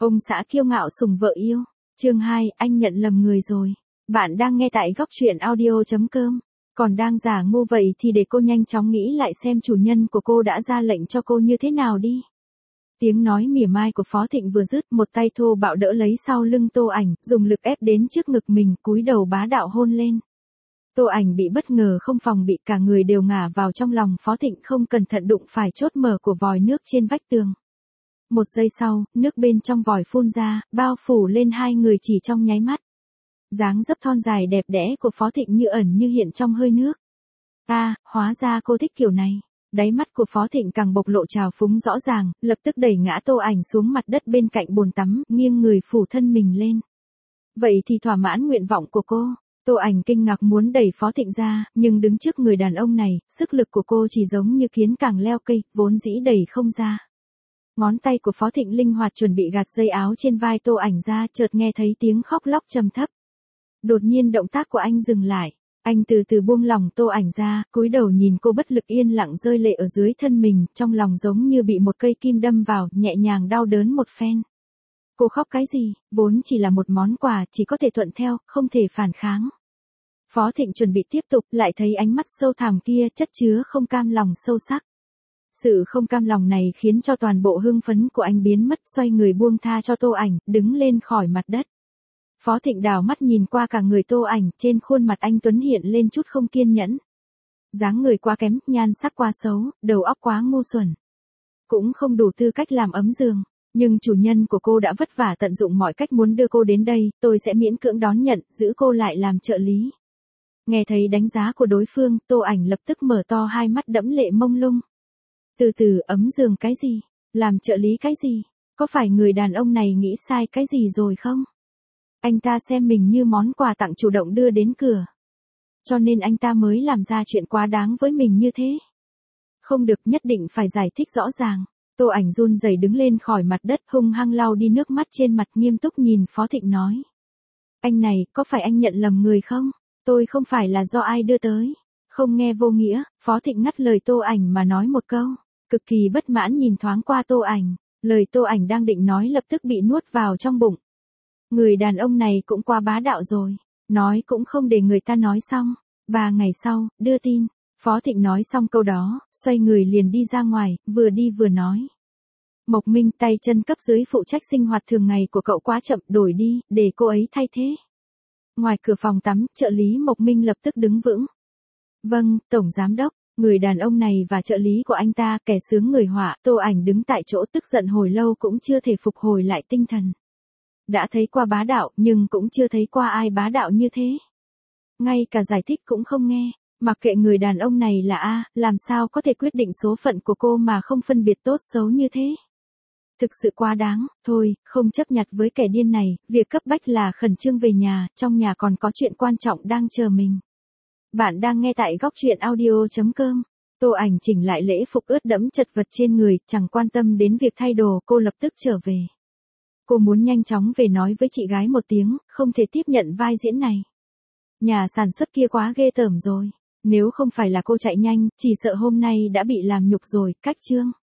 Ông xã kiêu ngạo sủng vợ yêu. Chương 2, anh nhận lầm người rồi. Bạn đang nghe tại góc truyện audio.com. Còn đang giả ngu vậy thì để cô nhanh chóng nghĩ lại xem chủ nhân của cô đã ra lệnh cho cô như thế nào đi. Tiếng nói mỉa mai của Phó Thịnh vừa dứt, một tay thô bạo đỡ lấy sau lưng Tô Ảnh, dùng lực ép đến trước ngực mình, cúi đầu bá đạo hôn lên. Tô Ảnh bị bất ngờ không phòng bị, cả người đều ngả vào trong lòng Phó Thịnh, không cẩn thận đụng phải chốt mở của vòi nước trên vách tường. Một giây sau, nước bên trong vòi phun ra, bao phủ lên hai người chỉ trong nháy mắt. Dáng dấp thon dài đẹp đẽ của Phó Thịnh như ẩn như hiện trong hơi nước. Hóa ra cô thích kiểu này. Đáy mắt của Phó Thịnh càng bộc lộ trào phúng rõ ràng, lập tức đẩy ngã Tô Ảnh xuống mặt đất bên cạnh bồn tắm, nghiêng người phủ thân mình lên. Vậy thì thỏa mãn nguyện vọng của cô. Tô Ảnh kinh ngạc muốn đẩy Phó Thịnh ra, nhưng đứng trước người đàn ông này, sức lực của cô chỉ giống như kiến càng leo cây, vốn dĩ đẩy không ra. Ngón tay của Phó Thịnh linh hoạt chuẩn bị gạt dây áo trên vai Tô Ảnh ra, chợt nghe thấy tiếng khóc lóc trầm thấp. Đột nhiên động tác của anh dừng lại. Anh từ từ buông lỏng Tô Ảnh ra, cúi đầu nhìn cô bất lực yên lặng rơi lệ ở dưới thân mình, trong lòng giống như bị một cây kim đâm vào, nhẹ nhàng đau đớn một phen. Cô khóc cái gì, vốn chỉ là một món quà, chỉ có thể thuận theo, không thể phản kháng. Phó Thịnh chuẩn bị tiếp tục, lại thấy ánh mắt sâu thẳm kia chất chứa không cam lòng sâu sắc. Sự không cam lòng này khiến cho toàn bộ hưng phấn của anh biến mất, xoay người buông tha cho Tô Ảnh, đứng lên khỏi mặt đất. Phó Thịnh đảo mắt nhìn qua cả người Tô Ảnh, trên khuôn mặt anh tuấn hiện lên chút không kiên nhẫn. Dáng người quá kém, nhan sắc quá xấu, đầu óc quá ngu xuẩn. Cũng không đủ tư cách làm ấm giường, nhưng chủ nhân của cô đã vất vả tận dụng mọi cách muốn đưa cô đến đây, tôi sẽ miễn cưỡng đón nhận, giữ cô lại làm trợ lý. Nghe thấy đánh giá của đối phương, Tô Ảnh lập tức mở to hai mắt đẫm lệ mông lung. Từ từ, ấm giường cái gì? Làm trợ lý cái gì? Có phải người đàn ông này nghĩ sai cái gì rồi không? Anh ta xem mình như món quà tặng chủ động đưa đến cửa. Cho nên anh ta mới làm ra chuyện quá đáng với mình như thế. Không được, nhất định phải giải thích rõ ràng. Tô Ảnh run rẩy đứng lên khỏi mặt đất, hung hăng lau đi nước mắt trên mặt, nghiêm túc nhìn Phó Thịnh nói. Anh này, có phải anh nhận lầm người không? Tôi không phải là do ai đưa tới. Không nghe vô nghĩa, Phó Thịnh ngắt lời Tô Ảnh mà nói một câu. Cực kỳ bất mãn nhìn thoáng qua Tô Ảnh. Lời Tô Ảnh đang định nói lập tức bị nuốt vào trong bụng. Người đàn ông này cũng quá bá đạo rồi. Nói cũng không để người ta nói xong. 3 ngày sau, đưa tin. Phó Thịnh nói xong câu đó, xoay người liền đi ra ngoài, vừa đi vừa nói. Mộc Minh, tay chân cấp dưới phụ trách sinh hoạt thường ngày của cậu quá chậm, đổi đi, để cô ấy thay thế. Ngoài cửa phòng tắm, trợ lý Mộc Minh lập tức đứng vững. Vâng, Tổng Giám Đốc. Người đàn ông này và trợ lý của anh ta, kẻ sướng người họa, Tô Ảnh đứng tại chỗ tức giận hồi lâu cũng chưa thể phục hồi lại tinh thần. Đã thấy qua bá đạo, nhưng cũng chưa thấy qua ai bá đạo như thế. Ngay cả giải thích cũng không nghe, mặc kệ người đàn ông này là làm sao có thể quyết định số phận của cô mà không phân biệt tốt xấu như thế. Thực sự quá đáng, thôi, không chấp nhặt với kẻ điên này, việc cấp bách là khẩn trương về nhà, trong nhà còn có chuyện quan trọng đang chờ mình. Bạn đang nghe tại góc truyện audio.com. Tô Ảnh chỉnh lại lễ phục ướt đẫm chật vật trên người, chẳng quan tâm đến việc thay đồ, cô lập tức trở về. Cô muốn nhanh chóng về nói với chị gái một tiếng, không thể tiếp nhận vai diễn này. Nhà sản xuất kia quá ghê tởm rồi. Nếu không phải là cô chạy nhanh, chỉ sợ hôm nay đã bị làm nhục rồi, cách chương.